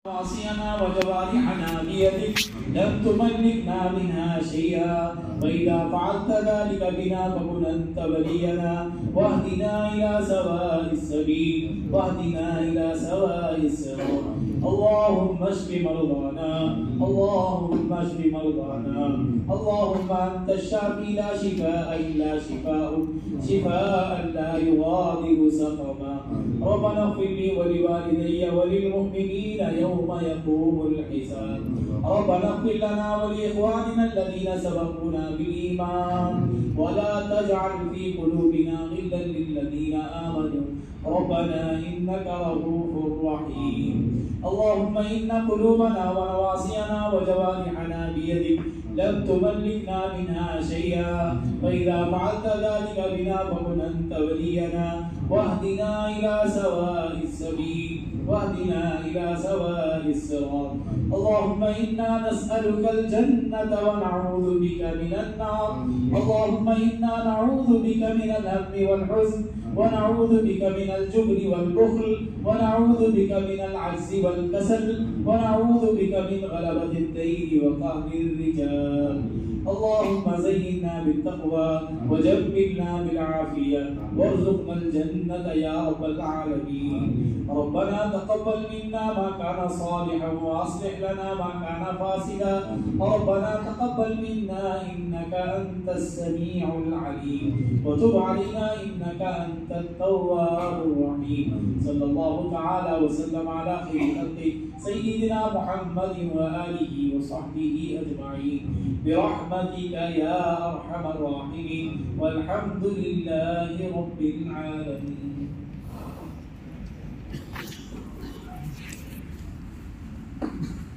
نواصينا وجوارحنا بيدك لم تملكنا منها شيئا وإذا فعلت ذلك بنا فكن أنت ولينا واهدنا إلى سواء السبيل واهدنا إلى سواء الصراط. اللهم اشف مرضانا اللهم اشف مرضانا اللهم أنت الشافي لا شفاء إلا شفاءك شفاء لا يغادر سقما. ربنا اغفر لي ولوالدي وللمؤمنين يوم يقوم الحساب. ربنا اغفر لنا ولإخواننا الذين سبقونا بالإيمان ولا تجعل في قلوبنا غلا للذين آمنوا ربنا إنك رؤوف رحيم. اللهم إن قلوبنا ونواصينا وجوارحنا بيدك لم تملكنا منها شيئا فإذا فعلت ذلك بنا فكن أنت ولينا واهدنا إلى سواء السبيل واهدنا إلى سواء الصراط. اللهم إنا نسألك الجنة ونعوذ بك من النار. اللهم إنا نعوذ بك من الهم والحزن ونعوذ بك من الجبن والبخل ونعوذ بك من العجز والكسل ونعوذ بك من غلبة الدين وقهر الرجال. اللهم زينا بالتقوى وجملنا بالعافية وارزقنا الجنة يا رب العالمين. ربنا تقبل منا ما كان صالحا وأصلح لنا ما كان فاسدا. ربنا تقبل منا إنك أنت السميع العليم وتب علينا إنك أنت التواب الرحيم. صلى الله تعالى وسلم على خير خلقه سيدنا محمد وآله وصحبه أجمعين برحمتك يا أرحم الراحمين والحمد لله رب العالمين.